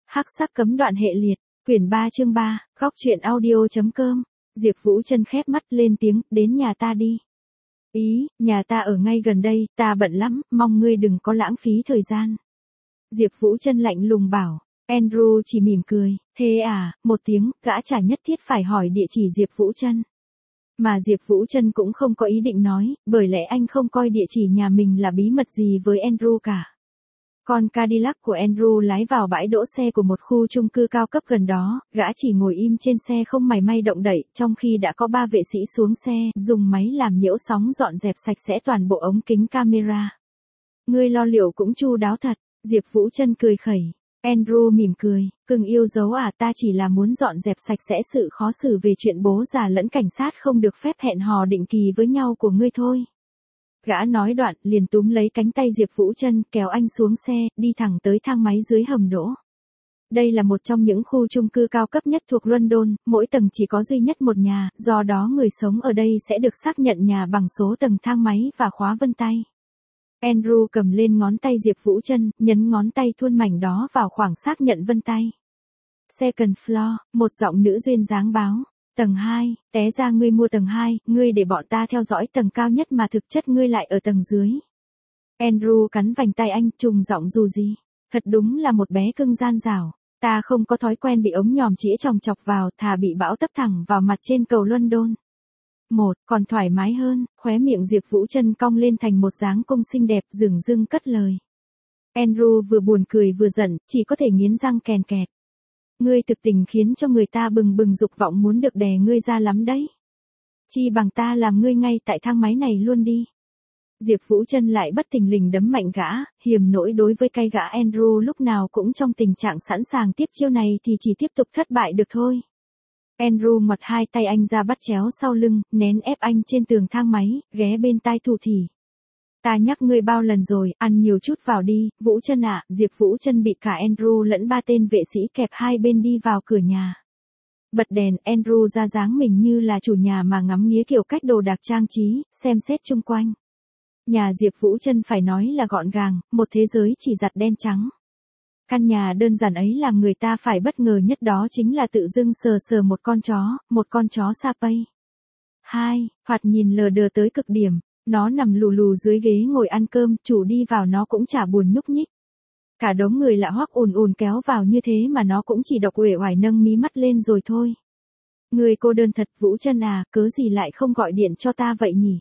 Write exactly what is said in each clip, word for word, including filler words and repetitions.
Hắc sắc cấm đoạn hệ liệt, quyển ba chương ba, góc truyện audio.com. Diệp Vũ Trân khép mắt lên tiếng, đến nhà ta đi. Ý, nhà ta ở ngay gần đây, ta bận lắm, mong ngươi đừng có lãng phí thời gian. Diệp Vũ Trân lạnh lùng bảo, Andrew chỉ mỉm cười, thế à, một tiếng, gã chả nhất thiết phải hỏi địa chỉ Diệp Vũ Trân. Mà Diệp Vũ Trân cũng không có ý định nói, bởi lẽ anh không coi địa chỉ nhà mình là bí mật gì với Andrew cả. Con Cadillac của Andrew lái vào bãi đỗ xe của một khu chung cư cao cấp gần đó, gã chỉ ngồi im trên xe không mảy may động đậy, trong khi đã có ba vệ sĩ xuống xe, dùng máy làm nhiễu sóng dọn dẹp sạch sẽ toàn bộ ống kính camera. Ngươi lo liệu cũng chu đáo thật, Diệp Vũ Trân cười khẩy. Andrew mỉm cười, cưng yêu dấu à, ta chỉ là muốn dọn dẹp sạch sẽ sự khó xử về chuyện bố già lẫn cảnh sát không được phép hẹn hò định kỳ với nhau của ngươi thôi. Gã nói đoạn, liền túm lấy cánh tay Diệp Vũ Trân, kéo anh xuống xe, đi thẳng tới thang máy dưới hầm đỗ. Đây là một trong những khu chung cư cao cấp nhất thuộc London, mỗi tầng chỉ có duy nhất một nhà, do đó người sống ở đây sẽ được xác nhận nhà bằng số tầng thang máy và khóa vân tay. Andrew cầm lên ngón tay Diệp Vũ Trân, nhấn ngón tay thuôn mảnh đó vào khoảng xác nhận vân tay. Second floor, một giọng nữ duyên dáng báo. Tầng hai, té ra ngươi mua tầng hai, ngươi để bọn ta theo dõi tầng cao nhất mà thực chất ngươi lại ở tầng dưới. Andrew cắn vành tay anh, trùng giọng dù gì. Thật đúng là một bé cưng gian dảo. Ta không có thói quen bị ống nhòm chĩa chòng chọc vào, thà bị bão tấp thẳng vào mặt trên cầu London. Một, còn thoải mái hơn, khóe miệng Diệp Vũ Trân cong lên thành một dáng cung xinh đẹp, dửng dưng cất lời. Andrew vừa buồn cười vừa giận, chỉ có thể nghiến răng kèn kẹt. Ngươi thực tình khiến cho người ta bừng bừng dục vọng muốn được đè ngươi ra lắm đấy. Chi bằng ta làm ngươi ngay tại thang máy này luôn đi. Diệp Vũ Trân lại bất thình lình đấm mạnh gã, hiềm nỗi đối với cái gã Andrew lúc nào cũng trong tình trạng sẵn sàng tiếp chiêu này thì chỉ tiếp tục thất bại được thôi. Andrew ngoặt hai tay anh ra bắt chéo sau lưng, nén ép anh trên tường thang máy, ghé bên tai thủ thỉ. Ta nhắc ngươi bao lần rồi, ăn nhiều chút vào đi, Vũ Trân ạ. Diệp Vũ Trân bị cả Andrew lẫn ba tên vệ sĩ kẹp hai bên đi vào cửa nhà. Bật đèn, Andrew ra dáng mình như là chủ nhà mà ngắm nghía kiểu cách đồ đạc trang trí, xem xét chung quanh. Nhà Diệp Vũ Trân phải nói là gọn gàng, một thế giới chỉ giặt đen trắng. Căn nhà đơn giản ấy làm người ta phải bất ngờ nhất đó chính là tự dưng sờ sờ một con chó, một con chó Shapey. Hai, thoạt nhìn lờ đờ tới cực điểm. Nó nằm lù lù dưới ghế ngồi ăn cơm, chủ đi vào nó cũng chả buồn nhúc nhích. Cả đống người lạ hoắc ùn ùn kéo vào như thế mà nó cũng chỉ độc uể oải nâng mí mắt lên rồi thôi. Người cô đơn thật, Vũ Trân à, cớ gì lại không gọi điện cho ta vậy nhỉ?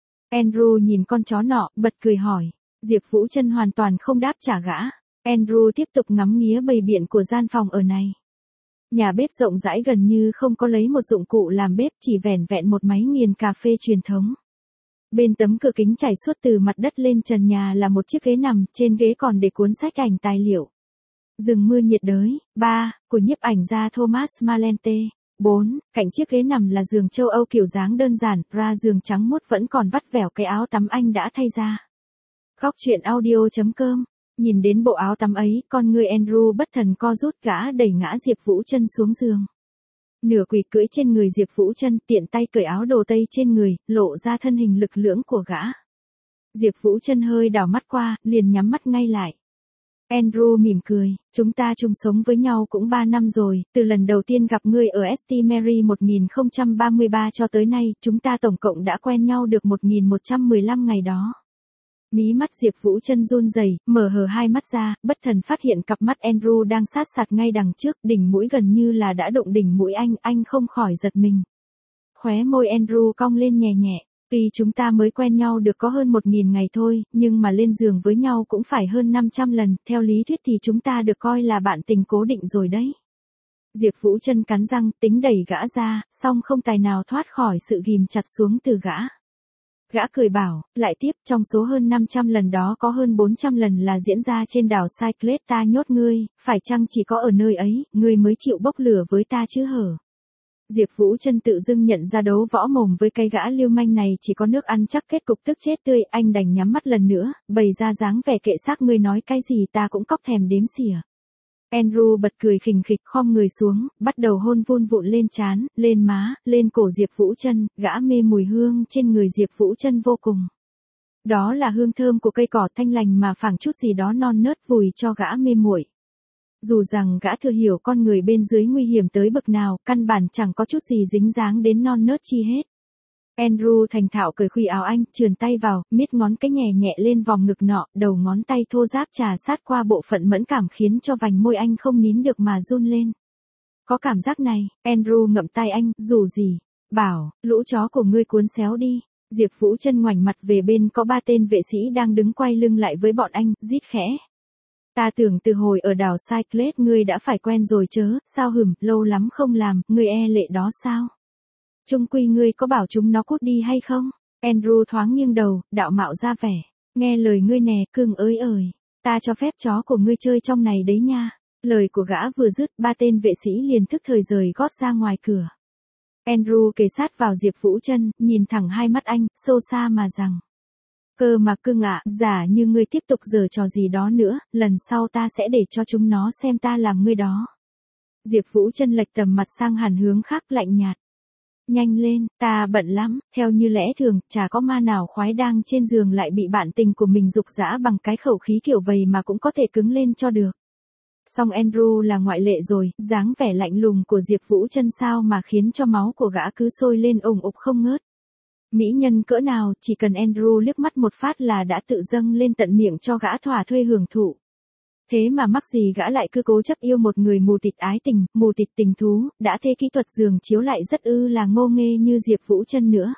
Andrew nhìn con chó nọ, bật cười hỏi. Diệp Vũ Trân hoàn toàn không đáp trả gã. Andrew tiếp tục ngắm nghía bầy biện của gian phòng ở này. Nhà bếp rộng rãi gần như không có lấy một dụng cụ làm bếp, chỉ vẻn vẹn một máy nghiền cà phê truyền thống. Bên tấm cửa kính trải suốt từ mặt đất lên trần nhà là một chiếc ghế nằm, trên ghế còn để cuốn sách ảnh tài liệu. Rừng mưa nhiệt đới, ba, của nhiếp ảnh gia Thomas Malente. bốn, cạnh chiếc ghế nằm là giường châu Âu kiểu dáng đơn giản, ra giường trắng muốt vẫn còn vắt vẻo cái áo tắm anh đã thay ra. Góc truyện audio.com. Nhìn đến bộ áo tắm ấy, con người Andrew bất thần co rút, gã đẩy ngã Diệp Vũ Trân xuống giường. Nửa quỳ cưỡi trên người Diệp Vũ Trân, tiện tay cởi áo đồ tây trên người, lộ ra thân hình lực lưỡng của gã. Diệp Vũ Trân hơi đảo mắt qua, liền nhắm mắt ngay lại. Andrew mỉm cười, chúng ta chung sống với nhau cũng ba năm rồi, từ lần đầu tiên gặp ngươi ở St Mary một nghìn không trăm ba mươi ba cho tới nay, chúng ta tổng cộng đã quen nhau được một nghìn một trăm mười lăm ngày đó. Mí mắt Diệp Vũ Trân run rẩy, mở hờ hai mắt ra, bất thần phát hiện cặp mắt Andrew đang sát sạt ngay đằng trước, đỉnh mũi gần như là đã đụng đỉnh mũi anh, anh không khỏi giật mình. Khóe môi Andrew cong lên nhẹ nhẹ, tuy chúng ta mới quen nhau được có hơn một nghìn ngày thôi, nhưng mà lên giường với nhau cũng phải hơn năm trăm lần, theo lý thuyết thì chúng ta được coi là bạn tình cố định rồi đấy. Diệp Vũ Trân cắn răng, tính đẩy gã ra, song không tài nào thoát khỏi sự ghìm chặt xuống từ gã. Gã cười bảo, lại tiếp, trong số hơn năm trăm lần đó có hơn bốn trăm lần là diễn ra trên đảo Cyclades, ta nhốt ngươi, phải chăng chỉ có ở nơi ấy, ngươi mới chịu bốc lửa với ta chứ hở? Diệp Vũ Trân tự dưng nhận ra đấu võ mồm với cái gã lưu manh này chỉ có nước ăn chắc kết cục tức chết tươi, anh đành nhắm mắt lần nữa, bày ra dáng vẻ kệ xác, ngươi nói cái gì ta cũng cóc thèm đếm xỉa. Andrew bật cười khình khịch, khom người xuống, bắt đầu hôn vun vụn lên trán, lên má, lên cổ Diệp Vũ Trân, gã mê mùi hương trên người Diệp Vũ Trân vô cùng. Đó là hương thơm của cây cỏ thanh lành mà phảng chút gì đó non nớt vùi cho gã mê muội. Dù rằng gã thừa hiểu con người bên dưới nguy hiểm tới bậc nào, căn bản chẳng có chút gì dính dáng đến non nớt chi hết. Andrew thành thạo cởi khuy áo anh, trườn tay vào, miết ngón cái nhẹ nhẹ lên vòng ngực nọ, đầu ngón tay thô ráp trà sát qua bộ phận mẫn cảm khiến cho vành môi anh không nín được mà run lên. Có cảm giác này, Andrew ngậm tay anh, dù gì, bảo, lũ chó của ngươi cuốn xéo đi. Diệp Vũ Trân ngoảnh mặt về bên có ba tên vệ sĩ đang đứng quay lưng lại với bọn anh, rít khẽ. Ta tưởng từ hồi ở đảo Cyclades ngươi đã phải quen rồi chớ, sao hừm, lâu lắm không làm, ngươi e lệ đó sao? Chung quy ngươi có bảo chúng nó cút đi hay không? Andrew thoáng nghiêng đầu, đạo mạo ra vẻ. Nghe lời ngươi nè, cưng ơi ơi, ta cho phép chó của ngươi chơi trong này đấy nha. Lời của gã vừa dứt, ba tên vệ sĩ liền tức thời rời gót ra ngoài cửa. Andrew kề sát vào Diệp Vũ Trân, nhìn thẳng hai mắt anh, sâu xa mà rằng. Cơ mà cưng ạ, giả như ngươi tiếp tục giở trò gì đó nữa, lần sau ta sẽ để cho chúng nó xem ta làm ngươi đó. Diệp Vũ Trân lệch tầm mặt sang hẳn hướng khác lạnh nhạt. Nhanh lên, ta bận lắm, theo như lẽ thường, chả có ma nào khoái đang trên giường lại bị bạn tình của mình giục giã bằng cái khẩu khí kiểu vầy mà cũng có thể cứng lên cho được. Song Andrew là ngoại lệ rồi, dáng vẻ lạnh lùng của Diệp Vũ Trân sao mà khiến cho máu của gã cứ sôi lên ủng ục không ngớt. Mỹ nhân cỡ nào, chỉ cần Andrew liếc mắt một phát là đã tự dâng lên tận miệng cho gã thỏa thuê hưởng thụ. Thế mà mắc gì gã lại cứ cố chấp yêu một người mù tịt ái tình, mù tịt tình thú, đã thế kỹ thuật giường chiếu lại rất ư là ngô nghê như Diệp Vũ Trân nữa.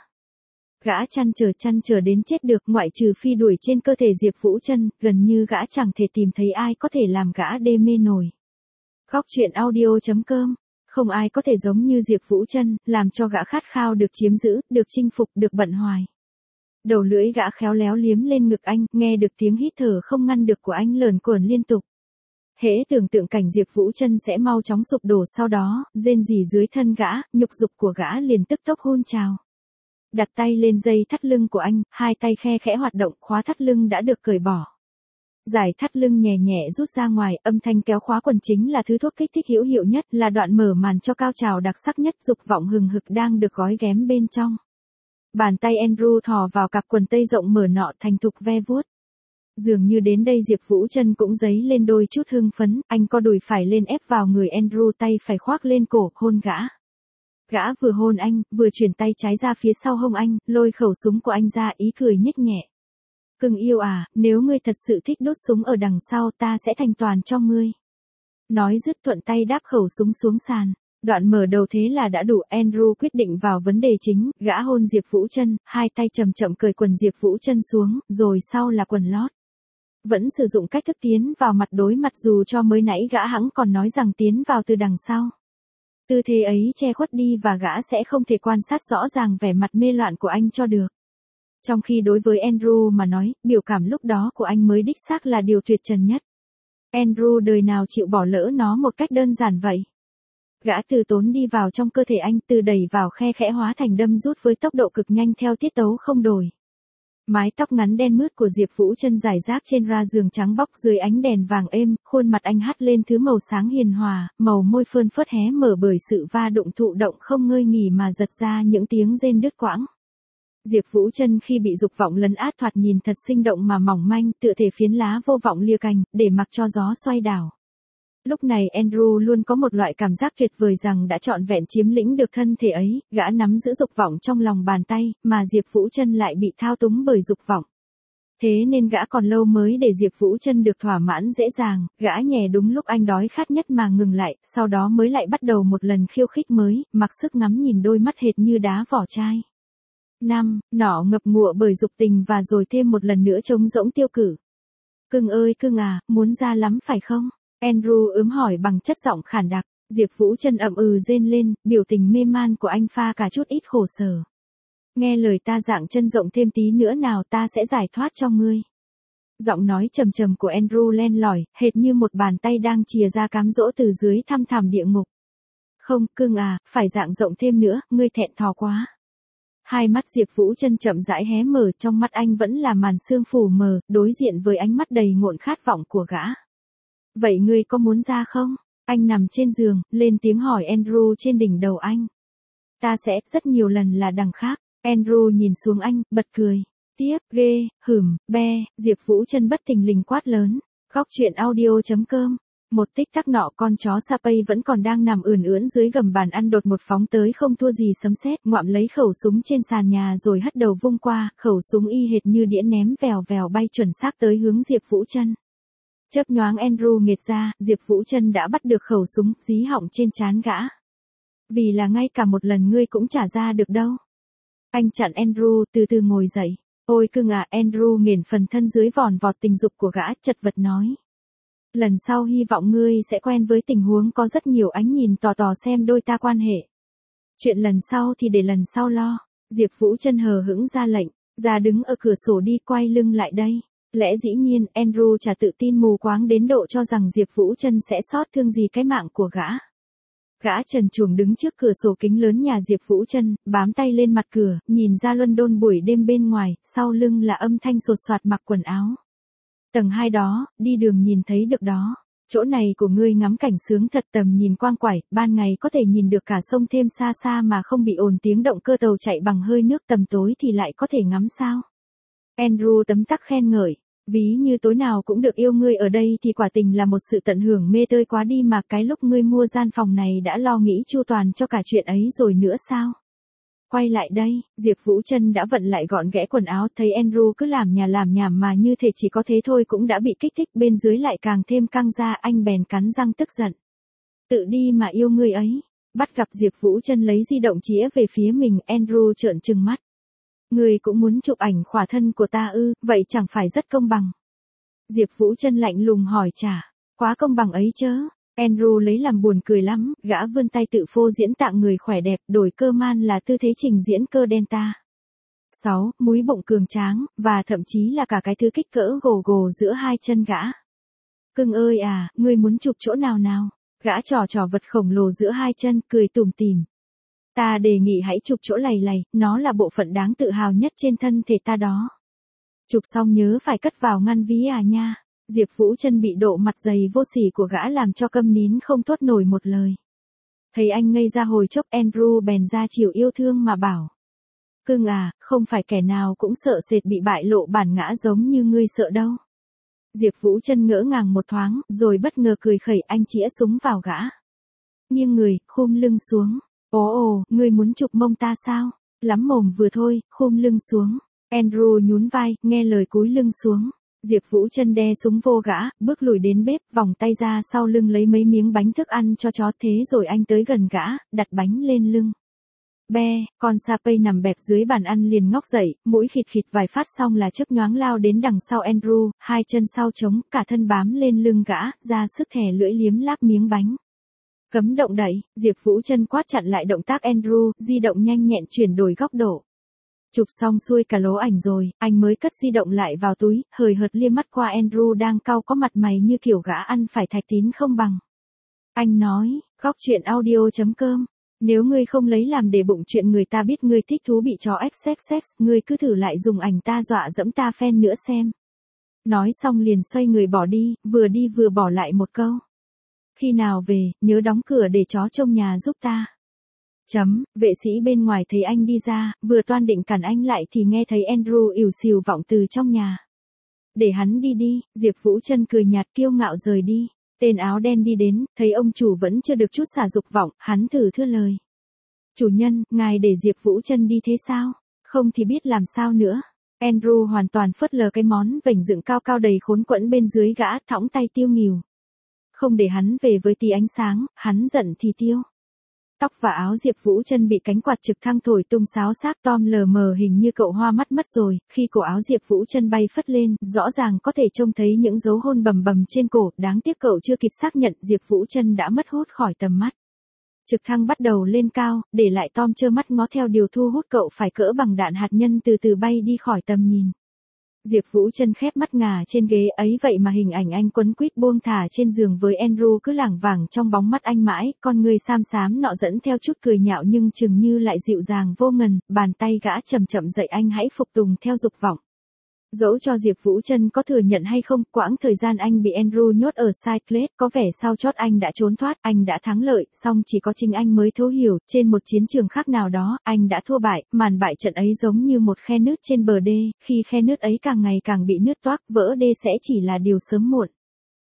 Gã chăn trở chăn trở đến chết được, ngoại trừ phi đuổi trên cơ thể Diệp Vũ Trân, gần như gã chẳng thể tìm thấy ai có thể làm gã đê mê nổi. Góc truyện audio chấm com. Không ai có thể giống như Diệp Vũ Trân, làm cho gã khát khao được chiếm giữ, được chinh phục, được bận hoài. Đầu lưỡi gã khéo léo liếm lên ngực anh, nghe được tiếng hít thở không ngăn được của anh lởn cởn liên tục. Hễ tưởng tượng cảnh Diệp Vũ Trân sẽ mau chóng sụp đổ sau đó, rên rỉ dưới thân gã, nhục dục của gã liền tức tốc hôn trào. Đặt tay lên dây thắt lưng của anh, hai tay khe khẽ hoạt động, khóa thắt lưng đã được cởi bỏ. Giải thắt lưng nhẹ nhẹ rút ra ngoài, âm thanh kéo khóa quần chính là thứ thuốc kích thích hữu hiệu nhất, là đoạn mở màn cho cao trào đặc sắc nhất, dục vọng hừng hực đang được gói ghém bên trong. Bàn tay Andrew thò vào cặp quần tây rộng mở nọ thành thục ve vuốt. Dường như đến đây Diệp Vũ Trân cũng dấy lên đôi chút hưng phấn, anh co đùi phải lên ép vào người Andrew, tay phải khoác lên cổ, hôn gã. Gã vừa hôn anh, vừa chuyển tay trái ra phía sau hông anh, lôi khẩu súng của anh ra, ý cười nhếch nhẹ. Cưng yêu à, nếu ngươi thật sự thích đốt súng ở đằng sau ta sẽ thành toàn cho ngươi. Nói dứt thuận tay đáp khẩu súng xuống sàn. Đoạn mở đầu thế là đã đủ, Andrew quyết định vào vấn đề chính, gã hôn Diệp Vũ Trân, hai tay chậm chậm cởi quần Diệp Vũ Trân xuống, rồi sau là quần lót. Vẫn sử dụng cách thức tiến vào mặt đối mặt dù cho mới nãy gã hẵng còn nói rằng tiến vào từ đằng sau. Tư thế ấy che khuất đi và gã sẽ không thể quan sát rõ ràng vẻ mặt mê loạn của anh cho được. Trong khi đối với Andrew mà nói, biểu cảm lúc đó của anh mới đích xác là điều tuyệt trần nhất. Andrew đời nào chịu bỏ lỡ nó một cách đơn giản vậy. Gã từ tốn đi vào trong cơ thể anh, từ đẩy vào khe khẽ hóa thành đâm rút với tốc độ cực nhanh theo tiết tấu không đổi. Mái tóc ngắn đen mướt của Diệp Vũ Trân rải rác trên ra giường trắng bóc dưới ánh đèn vàng êm, khuôn mặt anh hắt lên thứ màu sáng hiền hòa, màu môi phơn phớt hé mở bởi sự va đụng thụ động không ngơi nghỉ mà giật ra những tiếng rên đứt quãng. Diệp Vũ Trân khi bị dục vọng lấn át thoạt nhìn thật sinh động mà mỏng manh, tựa thể phiến lá vô vọng lia cành, để mặc cho gió xoay đảo. Lúc này Andrew luôn có một loại cảm giác tuyệt vời rằng đã trọn vẹn chiếm lĩnh được thân thể ấy, gã nắm giữ dục vọng trong lòng bàn tay, mà Diệp Vũ Trân lại bị thao túng bởi dục vọng. Thế nên gã còn lâu mới để Diệp Vũ Trân được thỏa mãn dễ dàng, gã nhè đúng lúc anh đói khát nhất mà ngừng lại, sau đó mới lại bắt đầu một lần khiêu khích mới, mặc sức ngắm nhìn đôi mắt hệt như đá vỏ chai. Năm, nọ ngập ngụa bởi dục tình và rồi thêm một lần nữa trống rỗng tiêu cử. Cưng ơi cưng à, muốn ra lắm phải không? Andrew ướm hỏi bằng chất giọng khản đặc. Diệp Vũ Trân ậm ừ rên lên, biểu tình mê man của anh pha cả chút ít khổ sở. Nghe lời ta dạng chân rộng thêm tí nữa nào ta sẽ giải thoát cho ngươi. Giọng nói trầm trầm của Andrew len lỏi, hệt như một bàn tay đang chìa ra cám dỗ từ dưới thăm thẳm địa ngục. Không, cưng à, phải dạng rộng thêm nữa, ngươi thẹn thò quá. Hai mắt Diệp Vũ Trân chậm rãi hé mở, trong mắt anh vẫn là màn sương phủ mờ, đối diện với ánh mắt đầy ngộn khát vọng của gã. Vậy ngươi có muốn ra không? Anh nằm trên giường, lên tiếng hỏi Andrew trên đỉnh đầu anh. Ta sẽ, rất nhiều lần là đằng khác. Andrew nhìn xuống anh, bật cười. Tiếp, ghê, hửm, be, Diệp Vũ Trân bất thình lình quát lớn. Góc truyện audio chấm com Một tích tắc nọ con chó Sapay vẫn còn đang nằm ườn ưỡn dưới gầm bàn ăn đột một phóng tới không thua gì sấm sét, ngoạm lấy khẩu súng trên sàn nhà rồi hất đầu vung qua, khẩu súng y hệt như đĩa ném vèo vèo bay chuẩn xác tới hướng Diệp Vũ Trân. Chớp nhoáng Andrew nghệt ra, Diệp Vũ Trân đã bắt được khẩu súng, dí họng trên trán gã. Vì là ngay cả một lần ngươi cũng trả ra được đâu. Anh chặn Andrew, từ từ ngồi dậy. Ôi cưng à, Andrew nghiền phần thân dưới vòn vọt tình dục của gã, chật vật nói. Lần sau hy vọng ngươi sẽ quen với tình huống có rất nhiều ánh nhìn tò tò xem đôi ta quan hệ. Chuyện lần sau thì để lần sau lo. Diệp Vũ Trân hờ hững ra lệnh, ra đứng ở cửa sổ đi, quay lưng lại đây. Lẽ dĩ nhiên, Andrew chả tự tin mù quáng đến độ cho rằng Diệp Vũ Trân sẽ xót thương gì cái mạng của gã. Gã trần truồng đứng trước cửa sổ kính lớn nhà Diệp Vũ Trân, bám tay lên mặt cửa, nhìn ra London buổi đêm bên ngoài, sau lưng là âm thanh sột soạt mặc quần áo. Tầng hai đó, đi đường nhìn thấy được đó. Chỗ này của ngươi ngắm cảnh sướng thật, tầm nhìn quang quải, ban ngày có thể nhìn được cả sông thêm xa xa mà không bị ồn tiếng động cơ tàu chạy bằng hơi nước, tầm tối thì lại có thể ngắm sao. Andrew tấm tắc khen ngợi, ví như tối nào cũng được yêu ngươi ở đây thì quả tình là một sự tận hưởng mê tơi quá đi mà, cái lúc ngươi mua gian phòng này đã lo nghĩ chu toàn cho cả chuyện ấy rồi nữa sao? Quay lại đây, Diệp Vũ Trân đã vận lại gọn ghẽ quần áo, thấy Andrew cứ làm nhà làm nhảm mà như thể chỉ có thế thôi cũng đã bị kích thích, bên dưới lại càng thêm căng ra, anh bèn cắn răng tức giận. Tự đi mà yêu ngươi ấy. Bắt gặp Diệp Vũ Trân lấy di động chĩa về phía mình, Andrew trợn trừng mắt. Ngươi cũng muốn chụp ảnh khỏa thân của ta ư, vậy chẳng phải rất công bằng. Diệp Vũ Trân lạnh lùng hỏi trả, quá công bằng ấy chớ. Andrew lấy làm buồn cười lắm, gã vươn tay tự phô diễn tạng người khỏe đẹp, đổi cơ man là tư thế trình diễn cơ delta. sáu. Múi bụng cường tráng, và thậm chí là cả cái thứ kích cỡ gồ gồ giữa hai chân gã. Cưng ơi à, ngươi muốn chụp chỗ nào nào? Gã trò trò vật khổng lồ giữa hai chân, cười tủm tỉm. Ta đề nghị hãy chụp chỗ lầy lầy, nó là bộ phận đáng tự hào nhất trên thân thể ta đó. Chụp xong nhớ phải cất vào ngăn ví à nha. Diệp Vũ Trân bị độ mặt dày vô sỉ của gã làm cho câm nín không thốt nổi một lời. Thấy anh ngây ra hồi chốc, Andrew bèn ra chiều yêu thương mà bảo. Cưng à, không phải kẻ nào cũng sợ sệt bị bại lộ bản ngã giống như ngươi sợ đâu. Diệp Vũ Trân ngỡ ngàng một thoáng, rồi bất ngờ cười khẩy, anh chĩa súng vào gã. Nghiêng người, khum lưng xuống. Ồ ồ, ngươi muốn chụp mông ta sao? Lắm mồm vừa thôi, khum lưng xuống. Andrew nhún vai, nghe lời cúi lưng xuống. Diệp Vũ Trân đe súng vô gã, bước lùi đến bếp, vòng tay ra sau lưng lấy mấy miếng bánh thức ăn cho chó, thế rồi anh tới gần gã, đặt bánh lên lưng. Be, con Sapay nằm bẹp dưới bàn ăn liền ngóc dậy, mũi khịt khịt vài phát xong là chớp nhoáng lao đến đằng sau Andrew, hai chân sau trống, cả thân bám lên lưng gã, ra sức thè lưỡi liếm láp miếng bánh. Cấm động đậy, Diệp Vũ Trân quát chặn lại động tác Andrew, di động nhanh nhẹn chuyển đổi góc độ. Chụp xong xuôi cả lố ảnh rồi, anh mới cất di động lại vào túi, hời hợt liếc mắt qua Andrew đang cau có mặt mày như kiểu gã ăn phải thạch tín không bằng. Anh nói, góc chuyện audio chấm com, nếu ngươi không lấy làm để bụng chuyện người ta biết ngươi thích thú bị chó xxx, ngươi cứ thử lại dùng ảnh ta dọa dẫm ta phen nữa xem. Nói xong liền xoay người bỏ đi, vừa đi vừa bỏ lại một câu. Khi nào về, nhớ đóng cửa để chó trông nhà giúp ta. Chấm, vệ sĩ bên ngoài thấy anh đi ra, vừa toan định cản anh lại thì nghe thấy Andrew ỉu xìu vọng từ trong nhà. Để hắn đi đi, Diệp Vũ Trân cười nhạt kiêu ngạo rời đi. Tên áo đen đi đến, thấy ông chủ vẫn chưa được chút xả dục vọng, hắn thử thưa lời. Chủ nhân, ngài để Diệp Vũ Trân đi thế sao? Không thì biết làm sao nữa. Andrew hoàn toàn phớt lờ cái món vểnh dựng cao cao đầy khốn quẫn bên dưới gã, thõng tay tiêu nghỉu. Không để hắn về với tí ánh sáng, hắn giận thì tiêu. Tóc và áo Diệp Vũ Trân bị cánh quạt trực thăng thổi tung xáo xác, Tom lờ mờ hình như cậu hoa mắt mất rồi, khi cổ áo Diệp Vũ Trân bay phất lên, rõ ràng có thể trông thấy những dấu hôn bầm bầm trên cổ, đáng tiếc cậu chưa kịp xác nhận, Diệp Vũ Trân đã mất hút khỏi tầm mắt. Trực thăng bắt đầu lên cao, để lại Tom trơ mắt ngó theo điều thu hút cậu phải cỡ bằng đạn hạt nhân từ từ bay đi khỏi tầm nhìn. Diệp Vũ Trân khép mắt ngả trên ghế, ấy vậy mà hình ảnh anh quấn quýt buông thả trên giường với Andrew cứ lảng vảng trong bóng mắt anh mãi, con người xám xám nọ dẫn theo chút cười nhạo nhưng chừng như lại dịu dàng vô ngần, bàn tay gã chậm chậm dạy anh hãy phục tùng theo dục vọng. Dẫu cho Diệp Vũ Trân có thừa nhận hay không, quãng thời gian anh bị Andrew nhốt ở Cyclade, có vẻ sau chót anh đã trốn thoát, anh đã thắng lợi, song chỉ có chính anh mới thấu hiểu, trên một chiến trường khác nào đó, anh đã thua bại, màn bại trận ấy giống như một khe nứt trên bờ đê, khi khe nứt ấy càng ngày càng bị nứt toác, vỡ đê sẽ chỉ là điều sớm muộn.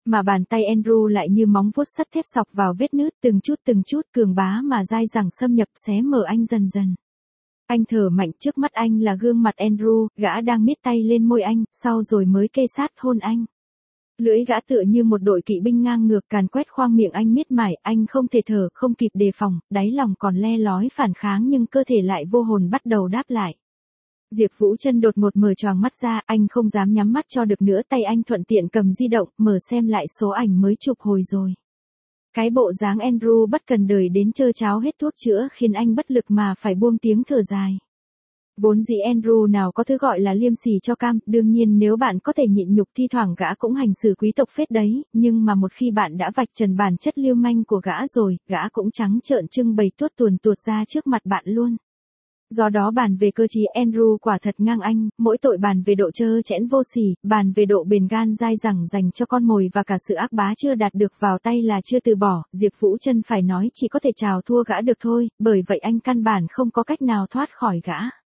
Mà bàn tay Andrew lại như móng vuốt sắt thép sọc vào vết nứt, từng chút từng chút cường bá mà dai dẳng xâm nhập xé mở anh dần dần. Anh thở mạnh, trước mắt anh là gương mặt Andrew, gã đang miết tay lên môi anh, sau rồi mới kê sát hôn anh. Lưỡi gã tựa như một đội kỵ binh ngang ngược càn quét khoang miệng anh miết mải, anh không thể thở, không kịp đề phòng, đáy lòng còn le lói phản kháng nhưng cơ thể lại vô hồn bắt đầu đáp lại. Diệp Vũ Trân đột ngột mở choàng mắt ra, anh không dám nhắm mắt cho được nữa, tay anh thuận tiện cầm di động, mở xem lại số ảnh mới chụp hồi rồi. Cái bộ dáng Andrew bất cần đời đến trơ cháo hết thuốc chữa khiến anh bất lực mà phải buông tiếng thở dài. Vốn dĩ Andrew nào có thứ gọi là liêm sỉ cho cam, đương nhiên nếu bạn có thể nhịn nhục thi thoảng gã cũng hành xử quý tộc phết đấy, nhưng mà một khi bạn đã vạch trần bản chất lưu manh của gã rồi, gã cũng trắng trợn trưng bày tuốt tuồn tuột ra trước mặt bạn luôn. Do đó bàn về cơ trí Andrew quả thật ngang anh, mỗi tội bàn về độ trơ trẽn vô sỉ, bàn về độ bền gan dai dẳng dành cho con mồi và cả sự ác bá chưa đạt được vào tay là chưa từ bỏ, Diệp Vũ Trân phải nói chỉ có thể chào thua gã được thôi, bởi vậy anh căn bản không có cách nào thoát khỏi gã.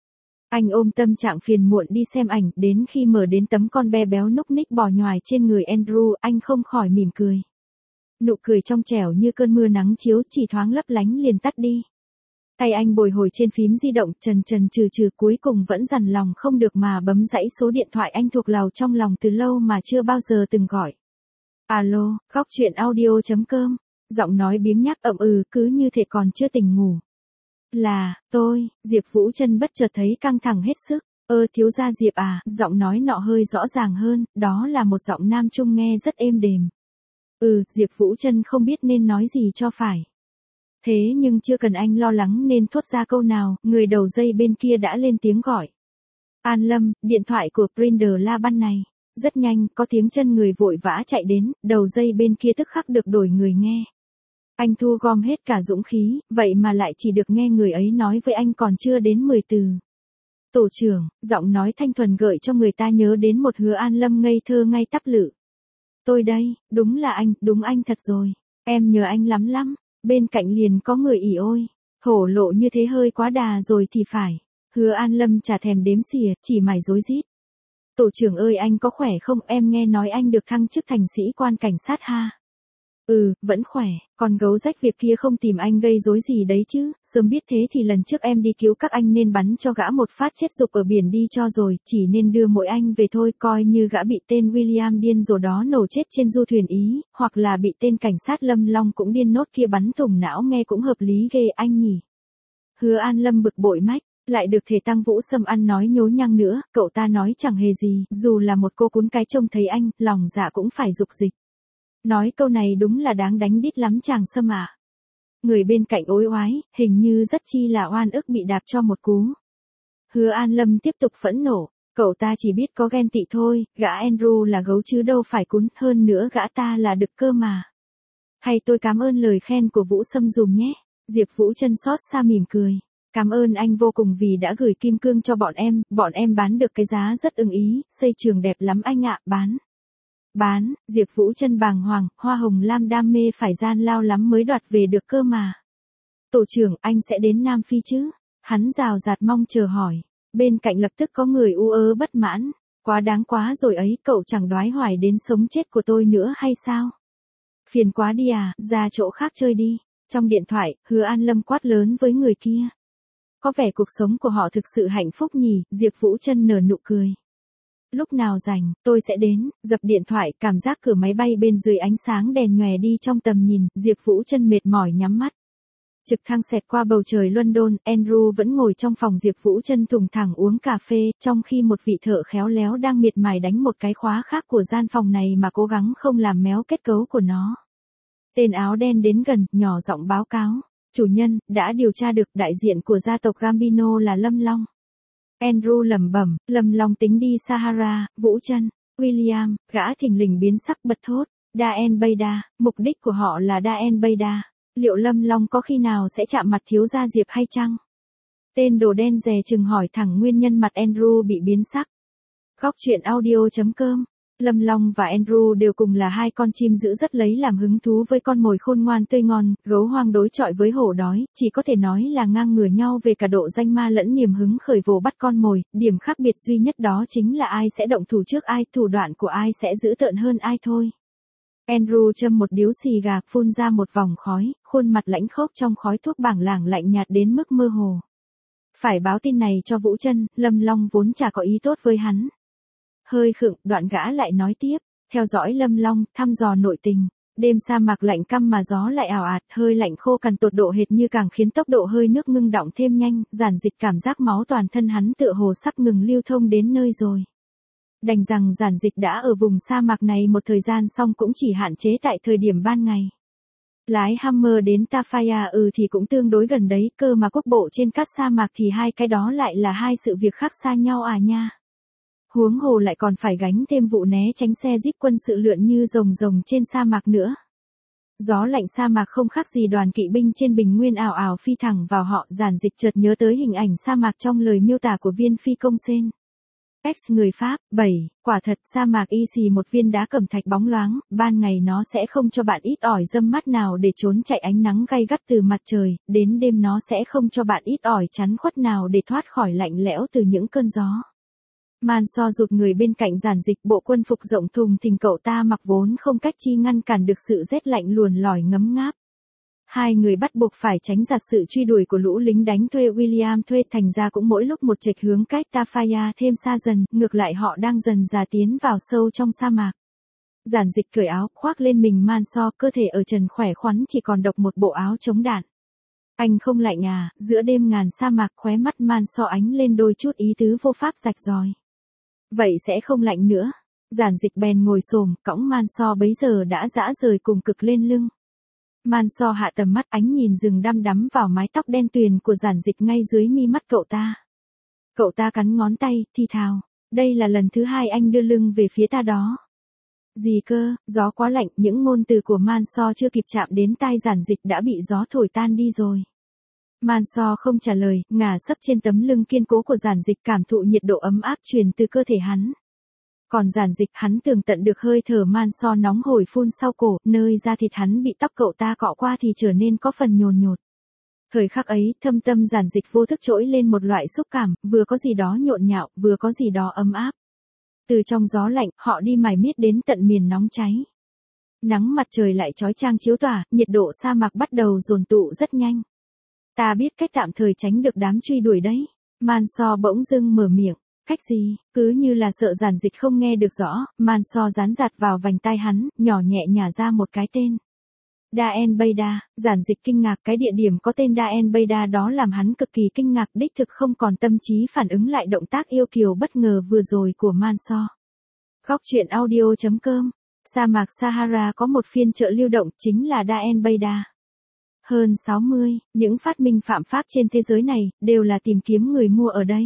Anh ôm tâm trạng phiền muộn đi xem ảnh, đến khi mở đến tấm con be béo núc ních bò nhoài trên người Andrew, anh không khỏi mỉm cười. Nụ cười trong trẻo như cơn mưa nắng chiếu, chỉ thoáng lấp lánh liền tắt đi. Tay anh bồi hồi trên phím di động, trần trần trừ trừ, cuối cùng vẫn dằn lòng không được mà bấm dãy số điện thoại anh thuộc lầu trong lòng từ lâu mà chưa bao giờ từng gọi. Alo, góc chuyện audio chấm com, giọng nói biếng nhác ậm ừ, cứ như thể còn chưa tỉnh ngủ. Là, tôi, Diệp Vũ Trân bất chợt thấy căng thẳng hết sức. Ơ thiếu gia Diệp à, giọng nói nọ hơi rõ ràng hơn, đó là một giọng nam trung nghe rất êm đềm. Ừ, Diệp Vũ Trân không biết nên nói gì cho phải. Thế nhưng chưa cần anh lo lắng nên thốt ra câu nào, người đầu dây bên kia đã lên tiếng gọi. An Lâm, điện thoại của Printer La Ban này. Rất nhanh, có tiếng chân người vội vã chạy đến, đầu dây bên kia tức khắc được đổi người nghe. Anh thu gom hết cả dũng khí, vậy mà lại chỉ được nghe người ấy nói với anh còn chưa đến mười từ. Tổ trưởng, giọng nói thanh thuần gợi cho người ta nhớ đến một Hứa An Lâm ngây thơ ngay tắp lự. Tôi đây, đúng là anh, đúng anh thật rồi. Em nhớ anh lắm lắm. Bên cạnh liền có người ỉ ôi. Hổ lộ như thế hơi quá đà rồi thì phải. Hứa An Lâm chả thèm đếm xỉa, chỉ mải rối rít. Tổ trưởng ơi anh có khỏe không, em nghe nói anh được thăng chức thành sĩ quan cảnh sát ha. Ừ, vẫn khỏe, còn gấu rách việc kia không tìm anh gây rối gì đấy chứ, sớm biết thế thì lần trước em đi cứu các anh nên bắn cho gã một phát chết rục ở biển đi cho rồi, chỉ nên đưa mỗi anh về thôi, coi như gã bị tên William điên rồ đó nổ chết trên du thuyền Ý, hoặc là bị tên cảnh sát Lâm Long cũng điên nốt kia bắn thủng não, nghe cũng hợp lý ghê anh nhỉ. Hứa An Lâm bực bội mách, lại được thể Tăng Vũ Sâm ăn nói nhố nhăng nữa, cậu ta nói chẳng hề gì, dù là một cô cún cái trông thấy anh, lòng dạ cũng phải dục dịch. Nói câu này đúng là đáng đánh đít lắm chàng Sâm ạ. À. Người bên cạnh ối oái, hình như rất chi là oan ức bị đạp cho một cú. Hứa An Lâm tiếp tục phẫn nộ, cậu ta chỉ biết có ghen tị thôi, gã Andrew là gấu chứ đâu phải cún, hơn nữa gã ta là đực cơ mà. Hay tôi cảm ơn lời khen của Vũ Sâm dùm nhé. Diệp Vũ Trân xót xa mỉm cười. Cảm ơn anh vô cùng vì đã gửi kim cương cho bọn em, bọn em bán được cái giá rất ưng ý, xây trường đẹp lắm anh ạ, bán. Bán, Diệp Vũ Trân bàng hoàng, Hoa Hồng Lam đam mê phải gian lao lắm mới đoạt về được cơ mà. Tổ trưởng, anh sẽ đến Nam Phi chứ? Hắn rào rạt mong chờ hỏi. Bên cạnh lập tức có người u ớ bất mãn. Quá đáng quá rồi ấy, cậu chẳng đoái hoài đến sống chết của tôi nữa hay sao? Phiền quá đi à, ra chỗ khác chơi đi. Trong điện thoại, Hứa An Lâm quát lớn với người kia. Có vẻ cuộc sống của họ thực sự hạnh phúc nhỉ, Diệp Vũ Trân nở nụ cười. Lúc nào rảnh, tôi sẽ đến, dập điện thoại, cảm giác cửa máy bay bên dưới ánh sáng đèn nhòe đi trong tầm nhìn, Diệp Vũ Trân mệt mỏi nhắm mắt. Trực thăng xẹt qua bầu trời London, Andrew vẫn ngồi trong phòng Diệp Vũ Trân thùng thẳng uống cà phê, trong khi một vị thợ khéo léo đang miệt mài đánh một cái khóa khác của gian phòng này mà cố gắng không làm méo kết cấu của nó. Tên áo đen đến gần, nhỏ giọng báo cáo. Chủ nhân, đã điều tra được đại diện của gia tộc Gambino là Lâm Long. Andrew lẩm bẩm, Lâm Long tính đi Sahara, Vũ Trân, William, gã thình lình biến sắc bật thốt. Daen Beida, mục đích của họ là Daen Beida. Liệu Lâm Long có khi nào sẽ chạm mặt thiếu gia Diệp hay chăng? Tên đồ đen dè chừng hỏi thẳng nguyên nhân mặt Andrew bị biến sắc. Góc chuyện audio chấm com. Lâm Long và Andrew đều cùng là hai con chim dữ rất lấy làm hứng thú với con mồi khôn ngoan tươi ngon, gấu hoang đối chọi với hổ đói, chỉ có thể nói là ngang ngửa nhau về cả độ danh ma lẫn niềm hứng khởi vồ bắt con mồi, điểm khác biệt duy nhất đó chính là ai sẽ động thủ trước ai, thủ đoạn của ai sẽ dữ tợn hơn ai thôi. Andrew châm một điếu xì gà, phun ra một vòng khói, khuôn mặt lãnh khốc trong khói thuốc bảng lảng lạnh nhạt đến mức mơ hồ. Phải báo tin này cho Vũ Trân, Lâm Long vốn chả có ý tốt với hắn. Hơi khựng, đoạn gã lại nói tiếp, theo dõi Lâm Long, thăm dò nội tình. Đêm sa mạc lạnh căm mà gió lại ảo ạt, hơi lạnh khô cằn tột độ hệt như càng khiến tốc độ hơi nước ngưng đọng thêm nhanh, Giản Dịch cảm giác máu toàn thân hắn tựa hồ sắp ngừng lưu thông đến nơi rồi. Đành rằng Giản Dịch đã ở vùng sa mạc này một thời gian xong cũng chỉ hạn chế tại thời điểm ban ngày. Lái Hammer đến Tafaya ừ thì cũng tương đối gần đấy, cơ mà quốc bộ trên cát sa mạc thì hai cái đó lại là hai sự việc khác xa nhau à nha. Huống hồ lại còn phải gánh thêm vụ né tránh xe jeep quân sự lượn như rồng rồng trên sa mạc nữa. Gió lạnh sa mạc không khác gì đoàn kỵ binh trên bình nguyên ảo ảo phi thẳng vào họ. Giản Dịch chợt nhớ tới hình ảnh sa mạc trong lời miêu tả của viên phi công Sen. X người Pháp, bảy, quả thật sa mạc y xì một viên đá cẩm thạch bóng loáng, ban ngày nó sẽ không cho bạn ít ỏi râm mát nào để trốn chạy ánh nắng gay gắt từ mặt trời, đến đêm nó sẽ không cho bạn ít ỏi chắn khuất nào để thoát khỏi lạnh lẽo từ những cơn gió. Man So rụt người bên cạnh Giản Dịch, bộ quân phục rộng thùng thình cậu ta mặc vốn không cách chi ngăn cản được sự rét lạnh luồn lỏi ngấm ngáp. Hai người bắt buộc phải tránh giạt sự truy đuổi của lũ lính đánh thuê William thuê, thành ra cũng mỗi lúc một chệch hướng cách Tafaya thêm xa dần, ngược lại họ đang dần dà tiến vào sâu trong sa mạc. Giản Dịch cởi áo, khoác lên mình Man So, cơ thể ở trần khỏe khoắn chỉ còn độc một bộ áo chống đạn. Anh không lạnh à? Giữa đêm ngàn sa mạc, khóe mắt Man So ánh lên đôi chút ý tứ vô pháp rạch ròi. Vậy sẽ không lạnh nữa. Giản Dịch bèn ngồi xổm, cõng Man So bấy giờ đã rã rời cùng cực lên lưng. Man So hạ tầm mắt, ánh nhìn rừng đăm đắm vào mái tóc đen tuyền của Giản Dịch ngay dưới mi mắt cậu ta. Cậu ta cắn ngón tay, thì thào, đây là lần thứ hai anh đưa lưng về phía ta đó. Gì cơ? Gió quá lạnh, những ngôn từ của Man So chưa kịp chạm đến tai Giản Dịch đã bị gió thổi tan đi rồi. Man So không trả lời, ngả sấp trên tấm lưng kiên cố của Giản Dịch, cảm thụ nhiệt độ ấm áp truyền từ cơ thể hắn. Còn Giản Dịch, hắn tường tận được hơi thở Man So nóng hổi phun sau cổ, nơi da thịt hắn bị tóc cậu ta cọ qua thì trở nên có phần nhồn nhột. Thời khắc ấy, thâm tâm Giản Dịch vô thức trỗi lên một loại xúc cảm, vừa có gì đó nhộn nhạo, vừa có gì đó ấm áp. Từ trong gió lạnh, họ đi mải miết đến tận miền nóng cháy. Nắng mặt trời lại chói chang chiếu tỏa, nhiệt độ sa mạc bắt đầu dồn tụ rất nhanh. Ta biết cách tạm thời tránh được đám truy đuổi đấy. Man So bỗng dưng mở miệng. Cách gì? Cứ như là sợ Giản Dịch không nghe được rõ, Man So dán dạt vào vành tai hắn, nhỏ nhẹ nhả ra một cái tên. Daen Beida. Giản Dịch kinh ngạc, cái địa điểm có tên Daen Beida đó làm hắn cực kỳ kinh ngạc, đích thực không còn tâm trí phản ứng lại động tác yêu kiều bất ngờ vừa rồi của Man So. Góc truyện audio chấm com. Sa mạc Sahara có một phiên chợ lưu động, chính là Daen Beida. Hơn sáu mươi, những phát minh phạm pháp trên thế giới này, đều là tìm kiếm người mua ở đây.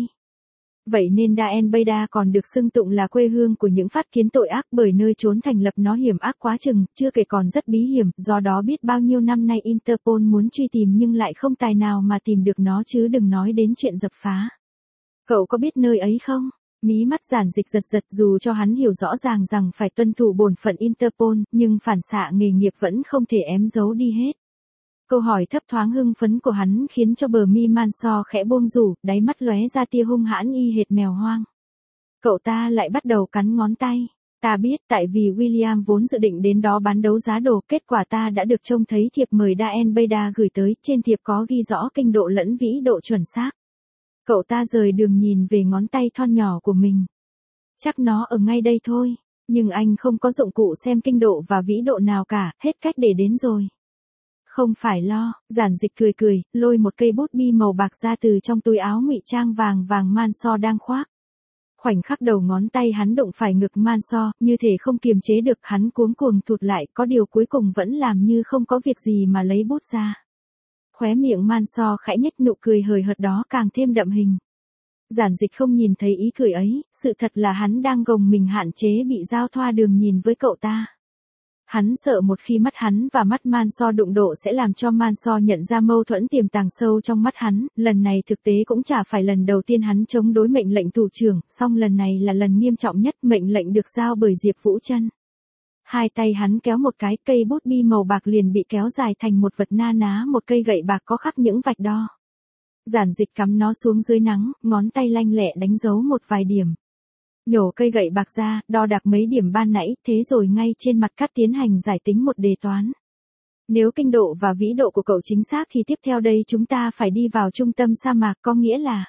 Vậy nên Daen Beida còn được xưng tụng là quê hương của những phát kiến tội ác, bởi nơi trốn thành lập nó hiểm ác quá chừng, chưa kể còn rất bí hiểm, do đó biết bao nhiêu năm nay Interpol muốn truy tìm nhưng lại không tài nào mà tìm được nó, chứ đừng nói đến chuyện dập phá. Cậu có biết nơi ấy không? Mí mắt Giản Dịch giật giật, dù cho hắn hiểu rõ ràng rằng phải tuân thủ bổn phận Interpol, nhưng phản xạ nghề nghiệp vẫn không thể ém giấu đi hết. Câu hỏi thấp thoáng hưng phấn của hắn khiến cho bờ mi Man So khẽ buông rủ, đáy mắt lóe ra tia hung hãn y hệt mèo hoang. Cậu ta lại bắt đầu cắn ngón tay. Ta biết, tại vì William vốn dự định đến đó bán đấu giá đồ, kết quả ta đã được trông thấy thiệp mời Daen Beida gửi tới, trên thiệp có ghi rõ kinh độ lẫn vĩ độ chuẩn xác. Cậu ta rời đường nhìn về ngón tay thon nhỏ của mình. Chắc nó ở ngay đây thôi, nhưng anh không có dụng cụ xem kinh độ và vĩ độ nào cả, hết cách để đến rồi. Không phải lo, Giản Dịch cười cười, lôi một cây bút bi màu bạc ra từ trong túi áo ngụy trang vàng vàng Man So đang khoác. Khoảnh khắc đầu ngón tay hắn đụng phải ngực Man So, như thể không kiềm chế được, hắn cuống cuồng thụt lại, có điều cuối cùng vẫn làm như không có việc gì mà lấy bút ra. Khóe miệng Man So khẽ nhếch, nụ cười hời hợt đó càng thêm đậm hình. Giản Dịch không nhìn thấy ý cười ấy, sự thật là hắn đang gồng mình hạn chế bị giao thoa đường nhìn với cậu ta. Hắn sợ một khi mắt hắn và mắt Man So đụng độ sẽ làm cho Man So nhận ra mâu thuẫn tiềm tàng sâu trong mắt hắn, lần này thực tế cũng chả phải lần đầu tiên hắn chống đối mệnh lệnh thủ trưởng, song lần này là lần nghiêm trọng nhất, mệnh lệnh được giao bởi Diệp Vũ Trân. Hai tay hắn kéo một cái, cây bút bi màu bạc liền bị kéo dài thành một vật na ná, một cây gậy bạc có khắc những vạch đo. Giản Dịch cắm nó xuống dưới nắng, ngón tay lanh lẹ đánh dấu một vài điểm. Nhổ cây gậy bạc ra, đo đạc mấy điểm ban nãy, thế rồi ngay trên mặt cát tiến hành giải tính một đề toán. Nếu kinh độ và vĩ độ của cậu chính xác thì tiếp theo đây chúng ta phải đi vào trung tâm sa mạc, có nghĩa là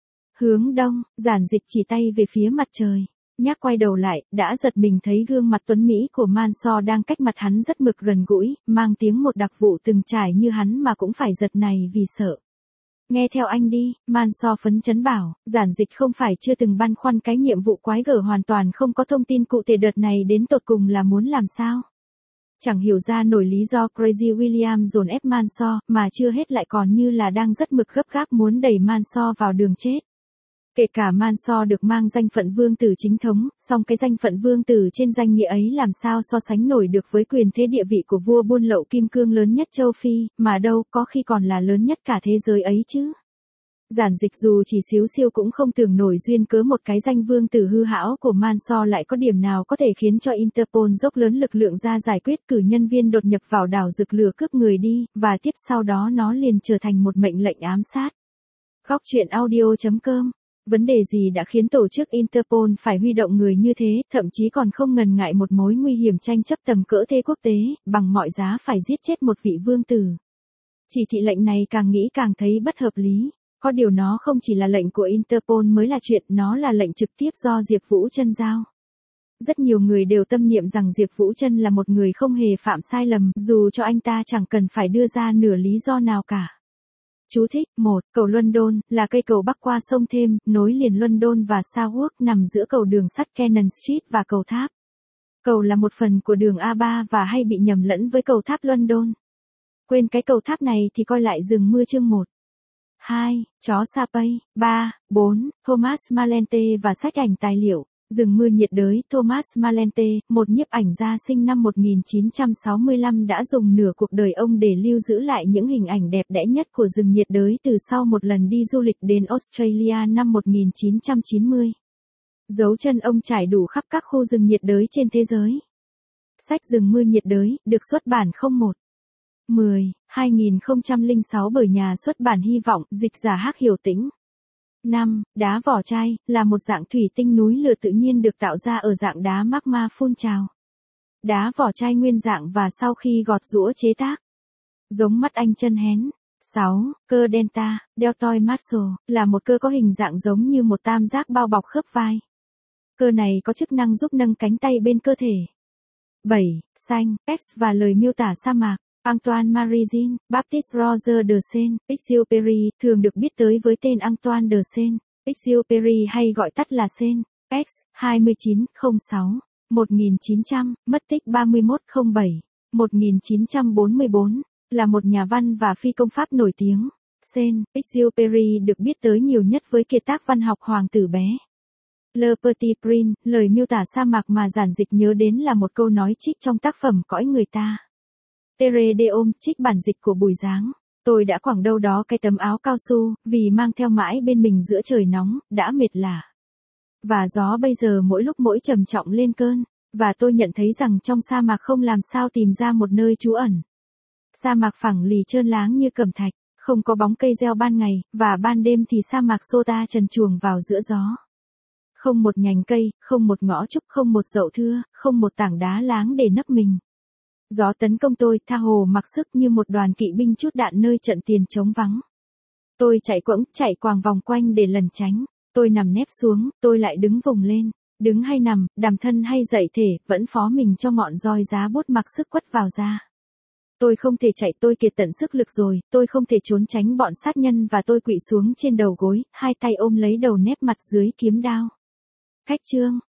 hướng đông. Giản Dịch chỉ tay về phía mặt trời. Nhác quay đầu lại, đã giật mình thấy gương mặt tuấn Mỹ của Manso đang cách mặt hắn rất mực gần gũi, mang tiếng một đặc vụ từng trải như hắn mà cũng phải giật này vì sợ. Nghe theo anh đi, Manso phấn chấn bảo. Giản Dịch không phải chưa từng băn khoăn cái nhiệm vụ quái gở hoàn toàn không có thông tin cụ thể đợt này đến tột cùng là muốn làm sao. Chẳng hiểu ra nổi lý do Crazy William dồn ép Manso, mà chưa hết lại còn như là đang rất mực gấp gáp muốn đẩy Manso vào đường chết. Kể cả Manso được mang danh phận vương tử chính thống, song cái danh phận vương tử trên danh nghĩa ấy làm sao so sánh nổi được với quyền thế địa vị của vua buôn lậu kim cương lớn nhất châu Phi, mà đâu có khi còn là lớn nhất cả thế giới ấy chứ. Giản Dịch dù chỉ xíu xiu cũng không tưởng nổi duyên cớ một cái danh vương tử hư hão của Manso lại có điểm nào có thể khiến cho Interpol dốc lớn lực lượng ra giải quyết cử nhân viên đột nhập vào đảo rực lửa cướp người đi, và tiếp sau đó nó liền trở thành một mệnh lệnh ám sát. Góc truyện audio chấm com. Vấn đề gì đã khiến tổ chức Interpol phải huy động người như thế, thậm chí còn không ngần ngại một mối nguy hiểm tranh chấp tầm cỡ thế quốc tế, bằng mọi giá phải giết chết một vị vương tử. Chỉ thị lệnh này càng nghĩ càng thấy bất hợp lý. Có điều nó không chỉ là lệnh của Interpol mới là chuyện, nó là lệnh trực tiếp do Diệp Vũ Trân giao. Rất nhiều người đều tâm niệm rằng Diệp Vũ Trân là một người không hề phạm sai lầm, dù cho anh ta chẳng cần phải đưa ra nửa lý do nào cả. Chú thích, một. Cầu London, là cây cầu bắc qua sông Thêm, nối liền London và Southwark, nằm giữa cầu đường sắt Cannon Street và cầu tháp. Cầu là một phần của đường A ba và hay bị nhầm lẫn với cầu tháp London. Quên cái cầu tháp này thì coi lại rừng mưa chương một. hai. Chó Sapay. ba. bốn. Thomas Malente và sách ảnh tài liệu. Rừng mưa nhiệt đới. Thomas Malente, một nhiếp ảnh gia sinh năm một nghìn chín trăm sáu mươi lăm đã dùng nửa cuộc đời ông để lưu giữ lại những hình ảnh đẹp đẽ nhất của rừng nhiệt đới từ sau một lần đi du lịch đến Australia năm một nghìn chín trăm chín mươi. Dấu chân ông trải đủ khắp các khu rừng nhiệt đới trên thế giới. Sách Rừng mưa nhiệt đới, được xuất bản không một. mười. hai nghìn không trăm lẻ sáu bởi nhà xuất bản Hy vọng, dịch giả Hắc Hiểu Tĩnh. năm. Đá vỏ chai, là một dạng thủy tinh núi lửa tự nhiên được tạo ra ở dạng đá magma phun trào. Đá vỏ chai nguyên dạng và sau khi gọt giũa chế tác. Giống mắt anh chân hén. sáu. Cơ Delta, Deltoid Muscle, là một cơ có hình dạng giống như một tam giác bao bọc khớp vai. Cơ này có chức năng giúp nâng cánh tay bên cơ thể. bảy. Xanh, X và lời miêu tả sa mạc. Antoine Marie-Jean, Baptiste Roger de Saint-Exupéry, thường được biết tới với tên Antoine de Saint-Exupéry hay gọi tắt là Saint, X, hai mươi chín không sáu, một nghìn chín trăm, mất tích ba mươi mốt không bảy, một nghìn chín trăm bốn mươi tư, là một nhà văn và phi công Pháp nổi tiếng. Saint-Exupéry được biết tới nhiều nhất với kiệt tác văn học Hoàng tử bé. Le Petit Prince, lời miêu tả sa mạc mà Giản Dịch nhớ đến là một câu nói trích trong tác phẩm Cõi người ta. Terre Deum, trích bản dịch của Bùi Giáng. Tôi đã quẳng đâu đó cái tấm áo cao su, vì mang theo mãi bên mình giữa trời nóng, đã mệt lả. Và gió bây giờ mỗi lúc mỗi trầm trọng lên cơn, và tôi nhận thấy rằng trong sa mạc không làm sao tìm ra một nơi trú ẩn. Sa mạc phẳng lì trơn láng như cẩm thạch, không có bóng cây reo ban ngày, và ban đêm thì sa mạc xô ta trần truồng vào giữa gió. Không một nhành cây, không một ngõ trúc, không một dậu thưa, không một tảng đá láng để nấp mình. Gió tấn công tôi, tha hồ mặc sức như một đoàn kỵ binh trút đạn nơi trận tiền trống vắng. Tôi chạy quẫng, chạy quàng vòng quanh để lẩn tránh. Tôi nằm nép xuống, tôi lại đứng vùng lên. Đứng hay nằm, đằm thân hay dậy thể, vẫn phó mình cho ngọn roi giá bút mặc sức quất vào da. Tôi không thể chạy, tôi kiệt tận sức lực rồi, tôi không thể trốn tránh bọn sát nhân và tôi quỵ xuống trên đầu gối, hai tay ôm lấy đầu nép mặt dưới kiếm đao. Khách chương.